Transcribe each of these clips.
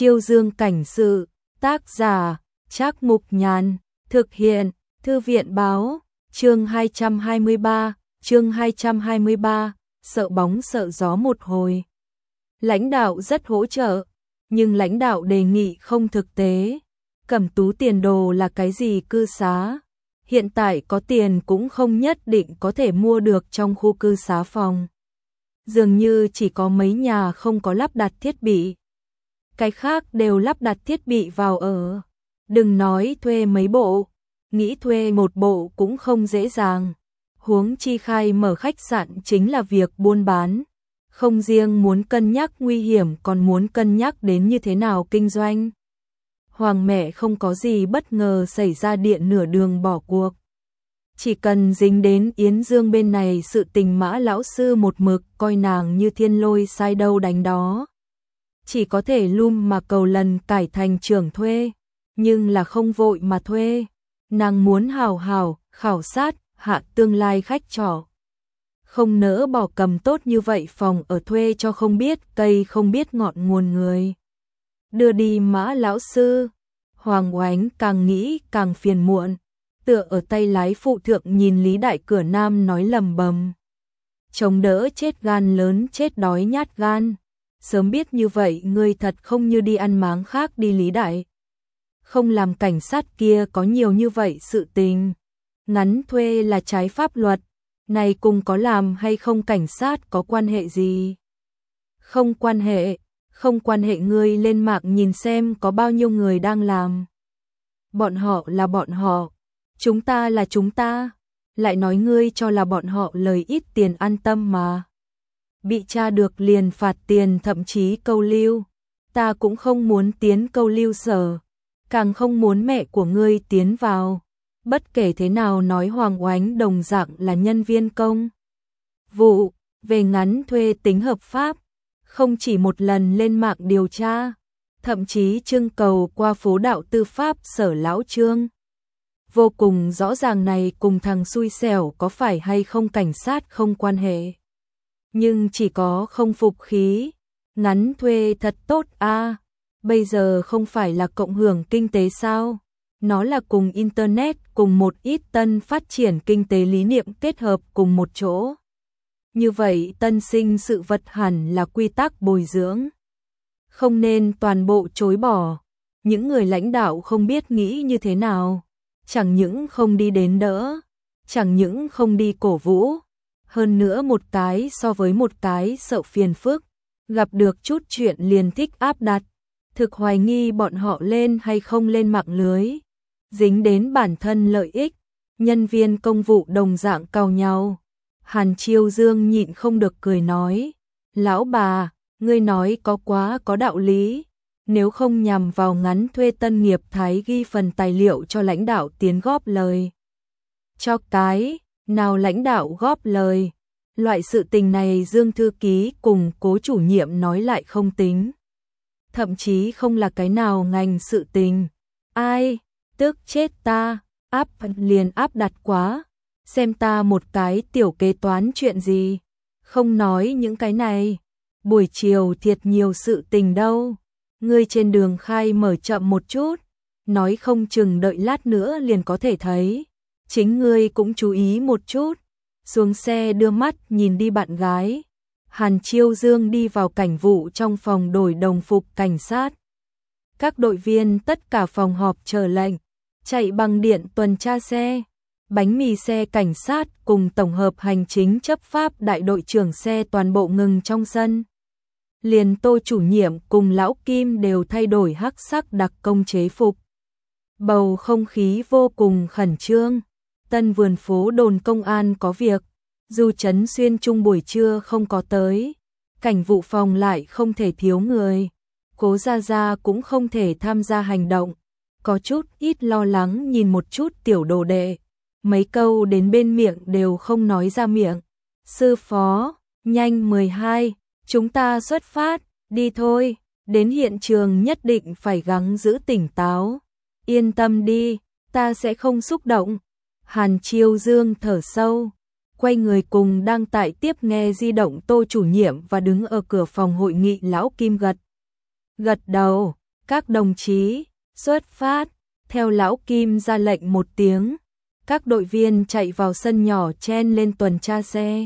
Chiêu Dương cảnh sự, tác giả, Trác Mục Nhàn, thực hiện, Thư viện báo, chương 223, sợ bóng sợ gió một hồi. Lãnh đạo rất hỗ trợ, nhưng lãnh đạo đề nghị không thực tế. Cẩm Tú tiền đồ là cái gì cư xá? Hiện tại có tiền cũng không nhất định có thể mua được trong khu cư xá phòng. Dường như chỉ có mấy nhà không có lắp đặt thiết bị. Cái khác đều lắp đặt thiết bị vào ở. Đừng nói thuê mấy bộ, nghĩ thuê một bộ cũng không dễ dàng. Huống chi khai mở khách sạn chính là việc buôn bán. Không riêng muốn cân nhắc nguy hiểm còn muốn cân nhắc đến như thế nào kinh doanh. Hoàng mẹ không có gì bất ngờ xảy ra điện nửa đường bỏ cuộc. Chỉ cần dính đến Yến Dương bên này sự tình Mã lão sư một mực coi nàng như thiên lôi sai đâu đánh đó. Chỉ có thể lum mà cầu lần cải thành trưởng thuê, nhưng là không vội mà thuê. Nàng muốn hào hào khảo sát hạ tương lai khách trọ. Không nỡ bỏ cầm tốt như vậy phòng ở thuê cho không biết cây không biết ngọn nguồn người. Đưa đi Mã lão sư, Hoàng Oánh càng nghĩ càng phiền muộn, tựa ở tay lái phụ thượng nhìn Lý Đại cửa nam nói lầm bầm. Chống đỡ chết gan lớn chết đói nhát gan. Sớm biết như vậy ngươi thật không như đi ăn máng khác đi Lý Đại. Không làm cảnh sát kia có nhiều như vậy sự tình. Ngắn thuê là trái pháp luật, này cùng có làm hay không cảnh sát có quan hệ gì? Không quan hệ ngươi lên mạng nhìn xem có bao nhiêu người đang làm. Bọn họ là bọn họ, chúng ta là chúng ta, lại nói ngươi cho là bọn họ lời ít tiền an tâm mà. Bị tra được liền phạt tiền thậm chí câu lưu, ta cũng không muốn tiến câu lưu sở, càng không muốn mẹ của ngươi tiến vào. Bất kể thế nào nói Hoàng Oánh đồng dạng là nhân viên công vụ, về ngắn thuê tính hợp pháp, không chỉ một lần lên mạng điều tra, thậm chí trưng cầu qua phố đạo tư pháp sở lão Trương. Vô cùng rõ ràng này cùng thằng xui xẻo có phải hay không cảnh sát không quan hệ. Nhưng chỉ có không phục khí, ngắn thuê thật tốt a. Bây giờ không phải là cộng hưởng kinh tế sao? Nó là cùng Internet cùng một ít tân phát triển kinh tế lý niệm kết hợp cùng một chỗ. Như vậy tân sinh sự vật hẳn là quy tắc bồi dưỡng. Không nên toàn bộ chối bỏ. Những người lãnh đạo không biết nghĩ như thế nào. Chẳng những không đi đến đỡ, chẳng những không đi cổ vũ. Hơn nữa một cái so với một cái sợ phiền phức. Gặp được chút chuyện liền thích áp đặt. Thực hoài nghi bọn họ lên hay không lên mạng lưới. Dính đến bản thân lợi ích, nhân viên công vụ đồng dạng càu nhau. Hàn Chiêu Dương nhịn không được cười nói, lão bà, ngươi nói có quá có đạo lý, nếu không nhằm vào ngắn thuê Tân Nghiệp Thái ghi phần tài liệu cho lãnh đạo tiến góp lời. Cho cái, nào lãnh đạo góp lời, loại sự tình này Dương thư ký cùng Cố chủ nhiệm nói lại không tính. Thậm chí không là cái nào ngành sự tình, ai... Tức chết ta, áp liền áp đặt quá, xem ta một cái tiểu kế toán chuyện gì, không nói những cái này, buổi chiều thiệt nhiều sự tình đâu, ngươi trên đường khai mở chậm một chút, nói không chừng đợi lát nữa liền có thể thấy, chính ngươi cũng chú ý một chút, xuống xe đưa mắt nhìn đi bạn gái, Hàn Chiêu Dương đi vào cảnh vụ trong phòng đổi đồng phục cảnh sát. Các đội viên tất cả phòng họp chờ lệnh, chạy bằng điện tuần tra xe, bánh mì xe cảnh sát cùng tổng hợp hành chính chấp pháp đại đội trưởng xe toàn bộ ngừng trong sân. Liền Tô chủ nhiệm cùng lão Kim đều thay đổi hắc sắc đặc công chế phục. Bầu không khí vô cùng khẩn trương, Tân vườn phố đồn công an có việc, dù Trấn Xuyên Trung buổi trưa không có tới, cảnh vụ phòng lại không thể thiếu người, Cố Gia Gia cũng không thể tham gia hành động. Có chút ít lo lắng nhìn một chút tiểu đồ đệ, mấy câu đến bên miệng đều không nói ra miệng. Sư phó, nhanh 12, chúng ta xuất phát, đi thôi, đến hiện trường nhất định phải gắng giữ tỉnh táo. Yên tâm đi, ta sẽ không xúc động. Hàn Chiêu Dương thở sâu, quay người cùng đang tại tiếp nghe di động Tô chủ nhiệm và đứng ở cửa phòng hội nghị lão Kim gật đầu. Các đồng chí, xuất phát, theo lão Kim ra lệnh một tiếng, các đội viên chạy vào sân nhỏ chen lên tuần tra xe.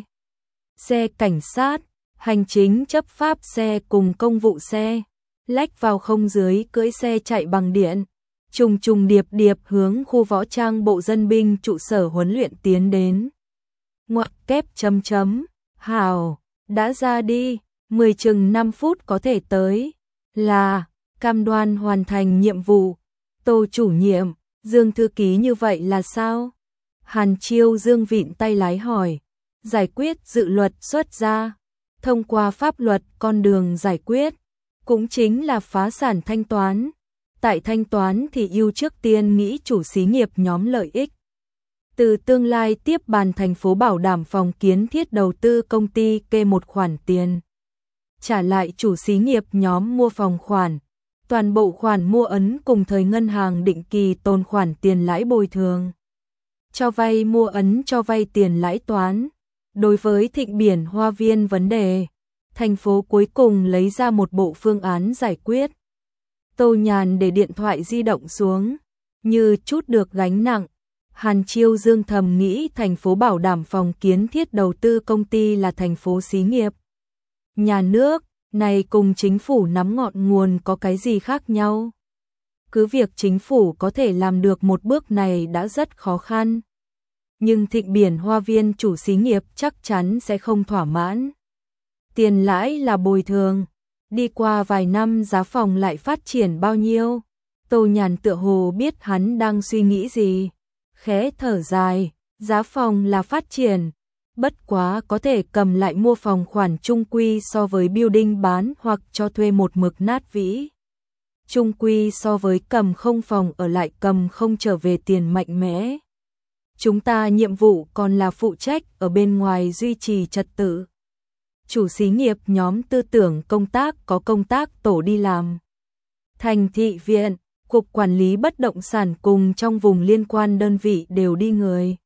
Xe cảnh sát, hành chính chấp pháp xe cùng công vụ xe, lách vào không dưới cưỡi xe chạy bằng điện, trùng trùng điệp điệp hướng khu võ trang bộ dân binh trụ sở huấn luyện tiến đến. Ngoặc kép chấm chấm, hào, đã ra đi, 10 chừng 5 phút có thể tới, là, cam đoan hoàn thành nhiệm vụ. Tô chủ nhiệm, Dương thư ký như vậy là sao? Hàn Chiêu Dương vịn tay lái hỏi, giải quyết dự luật xuất ra, thông qua pháp luật con đường giải quyết, cũng chính là phá sản thanh toán. Tại thanh toán thì ưu trước tiên nghĩ chủ xí nghiệp nhóm lợi ích. Từ tương lai tiếp bàn thành phố bảo đảm phòng kiến thiết đầu tư công ty kê một khoản tiền. Trả lại chủ xí nghiệp nhóm mua phòng khoản. Toàn bộ khoản mua ấn cùng thời ngân hàng định kỳ tồn khoản tiền lãi bồi thường. Cho vay mua ấn cho vay tiền lãi toán. Đối với Thịnh Biển Hoa Viên vấn đề, thành phố cuối cùng lấy ra một bộ phương án giải quyết. Tô Nhàn để điện thoại di động xuống, như chút được gánh nặng. Hàn Chiêu Dương thầm nghĩ thành phố bảo đảm phòng kiến thiết đầu tư công ty là thành phố xí nghiệp. Nhà nước, này cùng chính phủ nắm ngọn nguồn có cái gì khác nhau? Cứ việc chính phủ có thể làm được một bước này đã rất khó khăn. Nhưng Thịnh Biển Hoa Viên chủ xí nghiệp chắc chắn sẽ không thỏa mãn. Tiền lãi là bồi thường. Đi qua vài năm giá phòng lại phát triển bao nhiêu? Tô Nhàn tựa hồ biết hắn đang suy nghĩ gì. Khẽ thở dài, giá phòng là phát triển. Bất quá có thể cầm lại mua phòng khoản chung quy so với building bán hoặc cho thuê một mực nát vĩ. Chung quy so với cầm không phòng ở lại cầm không trở về tiền mạnh mẽ. Chúng ta nhiệm vụ còn là phụ trách ở bên ngoài duy trì trật tự. Chủ xí nghiệp nhóm tư tưởng công tác có công tác tổ đi làm. Thành thị viện, cục quản lý bất động sản cùng trong vùng liên quan đơn vị đều đi người.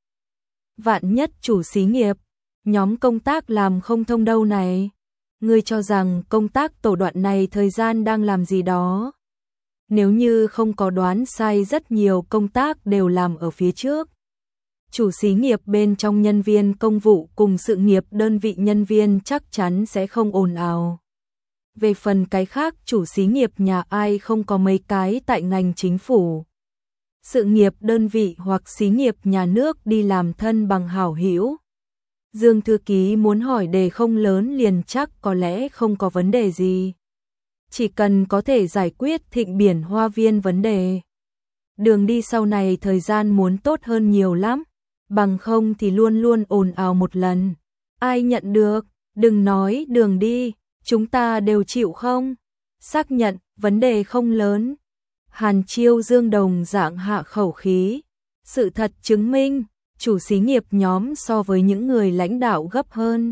Vạn nhất chủ xí nghiệp, nhóm công tác làm không thông đâu này. Ngươi cho rằng công tác tổ đoạn này thời gian đang làm gì đó. Nếu như không có đoán sai rất nhiều công tác đều làm ở phía trước. Chủ xí nghiệp bên trong nhân viên công vụ cùng sự nghiệp đơn vị nhân viên chắc chắn sẽ không ồn ào. Về phần cái khác chủ xí nghiệp nhà ai không có mấy cái tại ngành chính phủ. Sự nghiệp đơn vị hoặc xí nghiệp nhà nước đi làm thân bằng hảo hữu. Dương thư ký muốn hỏi đề không lớn liền chắc có lẽ không có vấn đề gì. Chỉ cần có thể giải quyết Thịnh Biển Hoa Viên vấn đề. Đường đi sau này thời gian muốn tốt hơn nhiều lắm. Bằng không thì luôn luôn ồn ào một lần. Ai nhận được, đừng nói đường đi, chúng ta đều chịu không? Xác nhận, vấn đề không lớn. Hàn Chiêu Dương đồng dạng hạ khẩu khí. Sự thật chứng minh, chủ xí nghiệp nhóm so với những người lãnh đạo gấp hơn.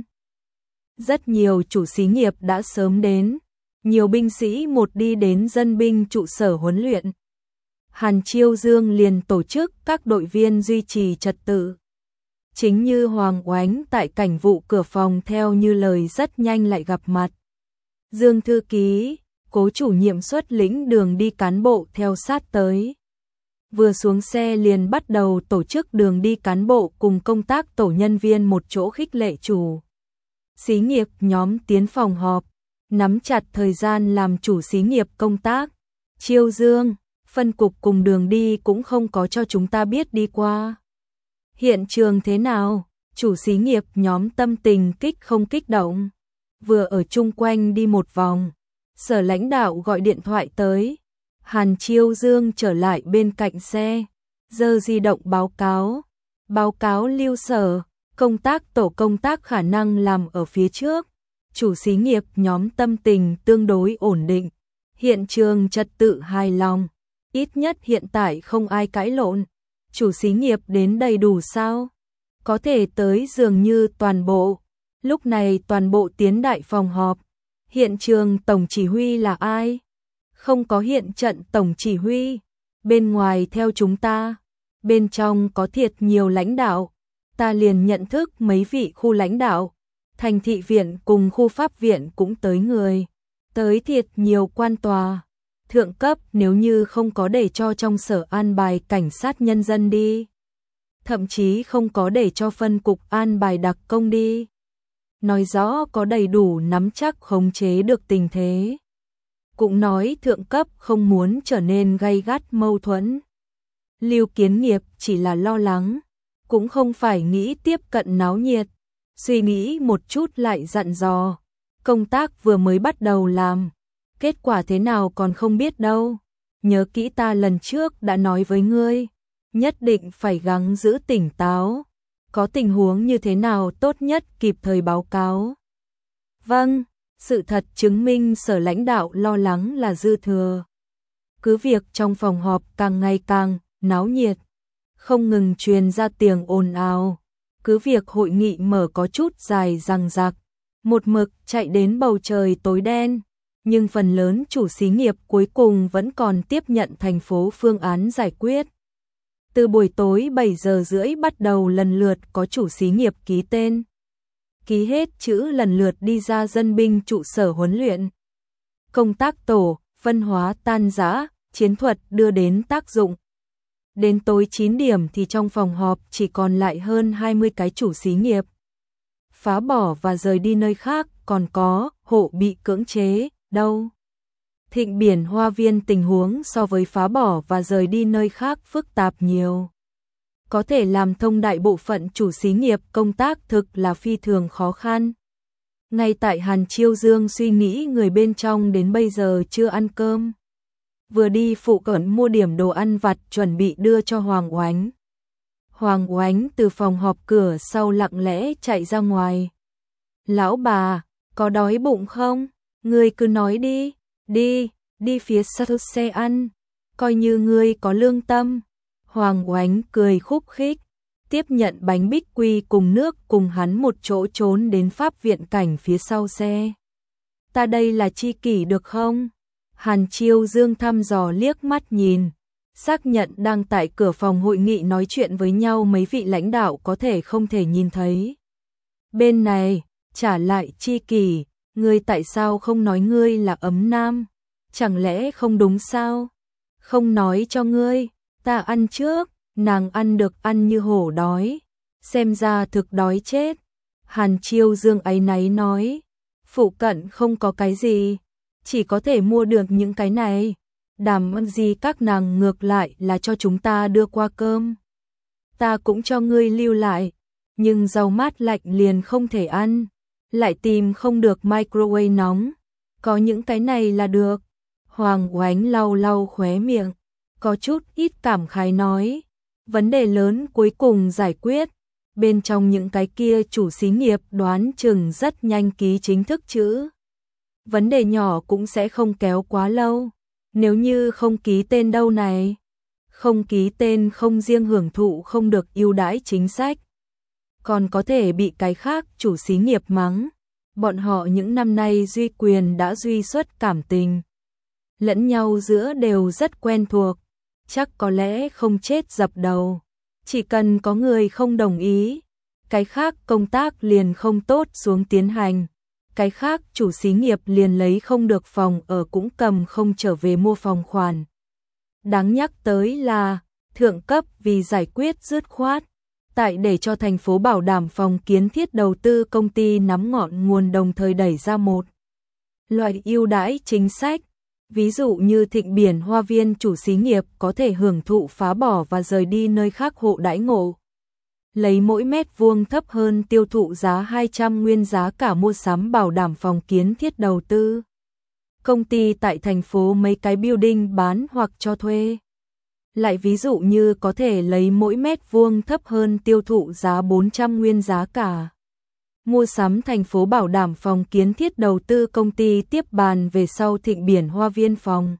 Rất nhiều chủ xí nghiệp đã sớm đến. Nhiều binh sĩ một đi đến dân binh trụ sở huấn luyện. Hàn Chiêu Dương liền tổ chức các đội viên duy trì trật tự. Chính như Hoàng Oánh tại cảnh vụ cửa phòng theo như lời rất nhanh lại gặp mặt. Dương thư ký, Cố chủ nhiệm xuất lĩnh đường đi cán bộ theo sát tới. Vừa xuống xe liền bắt đầu tổ chức đường đi cán bộ cùng công tác tổ nhân viên một chỗ khích lệ chủ. Xí nghiệp nhóm tiến phòng họp, nắm chặt thời gian làm chủ xí nghiệp công tác. Chiêu Dương, phân cục cùng đường đi cũng không có cho chúng ta biết đi qua. Hiện trường thế nào? Chủ xí nghiệp nhóm tâm tình kích không kích động. Vừa ở chung quanh đi một vòng, sở lãnh đạo gọi điện thoại tới. Hàn Chiêu Dương trở lại bên cạnh xe, giơ di động báo cáo. Báo cáo lưu sở, tổ công tác khả năng làm ở phía trước. Chủ xí nghiệp nhóm tâm tình tương đối ổn định. Hiện trường trật tự hài lòng. Ít nhất hiện tại không ai cãi lộn. Chủ xí nghiệp đến đầy đủ sao? Có thể tới dường như toàn bộ. Lúc này toàn bộ tiến đại phòng họp. Hiện trường tổng chỉ huy là ai? Không có hiện trận tổng chỉ huy. Bên ngoài theo chúng ta. Bên trong có thiệt nhiều lãnh đạo. Ta liền nhận thức mấy vị khu lãnh đạo. Thành thị viện cùng khu pháp viện cũng tới người. Tới thiệt nhiều quan tòa. thượng cấp nếu như không có để cho trong sở an bài cảnh sát nhân dân đi. Thậm chí không có để cho phân cục an bài đặc công đi. Nói rõ có đầy đủ nắm chắc khống chế được tình thế. Cũng nói thượng cấp không muốn trở nên gay gắt mâu thuẫn. Lưu Kiến Nghiệp chỉ là lo lắng, cũng không phải nghĩ tiếp cận náo nhiệt. Suy nghĩ một chút lại dặn dò. Công tác vừa mới bắt đầu làm. Kết quả thế nào còn không biết đâu. Nhớ kỹ ta lần trước đã nói với ngươi. Nhất định phải gắng giữ tỉnh táo. Có tình huống như thế nào tốt nhất kịp thời báo cáo. Vâng, sự thật chứng minh sở lãnh đạo lo lắng là dư thừa. Cứ việc trong phòng họp càng ngày càng náo nhiệt, không ngừng truyền ra tiếng ồn ào. Cứ việc hội nghị mở có chút dài dằng dặc, một mực chạy đến bầu trời tối đen, nhưng phần lớn chủ xí nghiệp cuối cùng vẫn còn tiếp nhận thành phố phương án giải quyết. Từ buổi tối 7 giờ rưỡi bắt đầu lần lượt có chủ xí nghiệp ký tên. Ký hết chữ lần lượt đi ra dân binh trụ sở huấn luyện. Công tác tổ, phân hóa tan rã, chiến thuật đưa đến tác dụng. Đến tối 9 điểm thì trong phòng họp chỉ còn lại hơn 20 cái chủ xí nghiệp. Phá bỏ và rời đi nơi khác, còn có hộ bị cưỡng chế, đâu. Thịnh Biển Hoa Viên tình huống so với phá bỏ và rời đi nơi khác phức tạp nhiều. Có thể làm thông đại bộ phận chủ xí nghiệp công tác thực là phi thường khó khăn. Ngay tại Hàn Chiêu Dương suy nghĩ người bên trong đến bây giờ chưa ăn cơm. Vừa đi phụ cận mua điểm đồ ăn vặt chuẩn bị đưa cho Hoàng Oánh. Hoàng Oánh từ phòng họp cửa sau lặng lẽ chạy ra ngoài. Lão bà, có đói bụng không? Ngươi cứ nói đi, đi phía sau xe ăn, coi như ngươi có lương tâm. Hoàng Oánh cười khúc khích, tiếp nhận bánh bích quy cùng nước cùng hắn một chỗ trốn đến pháp viện cảnh phía sau xe. Ta đây là chi kỷ được không? Hàn Chiêu Dương thăm dò liếc mắt nhìn, xác nhận đang tại cửa phòng hội nghị nói chuyện với nhau mấy vị lãnh đạo có thể không thể nhìn thấy. Bên này, trả lại chi kỷ, ngươi tại sao không nói ngươi là ấm nam? Chẳng lẽ không đúng sao? Không nói cho ngươi, ta ăn trước, nàng ăn được ăn như hổ đói. Xem ra thực đói chết. Hàn Chiêu Dương áy náy nói, phụ cận không có cái gì, chỉ có thể mua được những cái này. Đảm ăn gì các nàng ngược lại là cho chúng ta đưa qua cơm. Ta cũng cho ngươi lưu lại, nhưng rau mát lạnh liền không thể ăn. Lại tìm không được microwave nóng. Có những cái này là được. Hoàng Oánh lau lau khóe miệng, có chút ít cảm khái nói. Vấn đề lớn cuối cùng giải quyết. Bên trong những cái kia chủ xí nghiệp đoán chừng rất nhanh ký chính thức chữ. Vấn đề nhỏ cũng sẽ không kéo quá lâu. Nếu như không ký tên đâu này. Không ký tên không riêng hưởng thụ không được ưu đãi chính sách. Còn có thể bị cái khác chủ xí nghiệp mắng. Bọn họ những năm nay duy quyền đã duy xuất cảm tình. Lẫn nhau giữa đều rất quen thuộc. Chắc có lẽ không chết dập đầu. Chỉ cần có người không đồng ý, cái khác công tác liền không tốt xuống tiến hành. Cái khác chủ xí nghiệp liền lấy không được phòng ở cũng cầm không trở về mua phòng khoản. Đáng nhắc tới là, thượng cấp vì giải quyết dứt khoát, tại để cho thành phố bảo đảm phòng kiến thiết đầu tư công ty nắm ngọn nguồn đồng thời đẩy ra một loại ưu đãi chính sách. Ví dụ như Thịnh Biển Hoa Viên chủ xí nghiệp có thể hưởng thụ phá bỏ và rời đi nơi khác hộ đãi ngộ. Lấy mỗi mét vuông thấp hơn tiêu thụ giá 200 nguyên giá cả mua sắm bảo đảm phòng kiến thiết đầu tư. Công ty tại thành phố mấy cái building bán hoặc cho thuê. Lại ví dụ như có thể lấy mỗi mét vuông thấp hơn tiêu thụ giá 400 nguyên giá cả. Mua sắm thành phố bảo đảm phòng kiến thiết đầu tư công ty tiếp bàn về sau Thịnh Biển Hoa Viên phòng.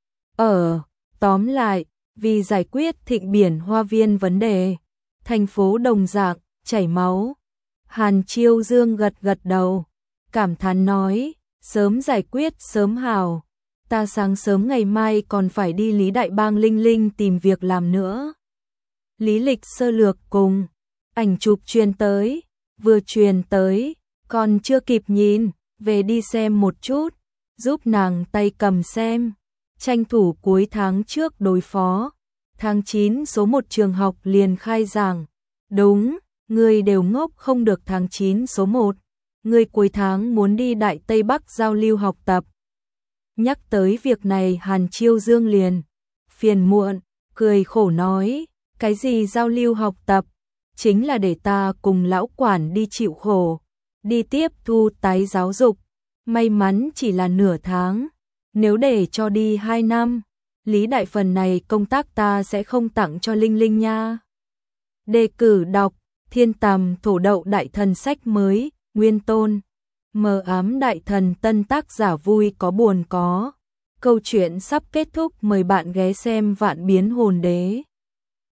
Tóm lại, vì giải quyết Thịnh Biển Hoa Viên vấn đề, thành phố đồng dạng, chảy máu. Hàn Chiêu Dương gật gật đầu, cảm thán nói, sớm giải quyết sớm hào. Ta sáng sớm ngày mai còn phải đi Lý Đại Bang Linh Linh tìm việc làm nữa. Lý lịch sơ lược cùng, ảnh chụp truyền tới. Vừa truyền tới, còn chưa kịp nhìn, về đi xem một chút, giúp nàng tay cầm xem. tranh thủ cuối tháng trước đối phó. Tháng 9 số 1 trường học liền khai giảng. Đúng, người đều ngốc không được tháng 9 số 1. Người cuối tháng muốn đi Đại Tây Bắc giao lưu học tập. Nhắc tới việc này Hàn Chiêu Dương liền phiền muộn, cười khổ nói, cái gì giao lưu học tập, chính là để ta cùng lão quản đi chịu khổ, đi tiếp thu tái giáo dục, may mắn chỉ là nửa tháng, nếu để cho đi 2 năm, Lý Đại phần này công tác ta sẽ không tặng cho Linh Linh nha. Đề cử đọc, Thiên Tầm Thổ Đậu Đại Thần sách mới, Nguyên Tôn, Mờ Ám Đại Thần tân tác giả vui có buồn có. Câu chuyện sắp kết thúc, mời bạn ghé xem Vạn Biến Hồn Đế.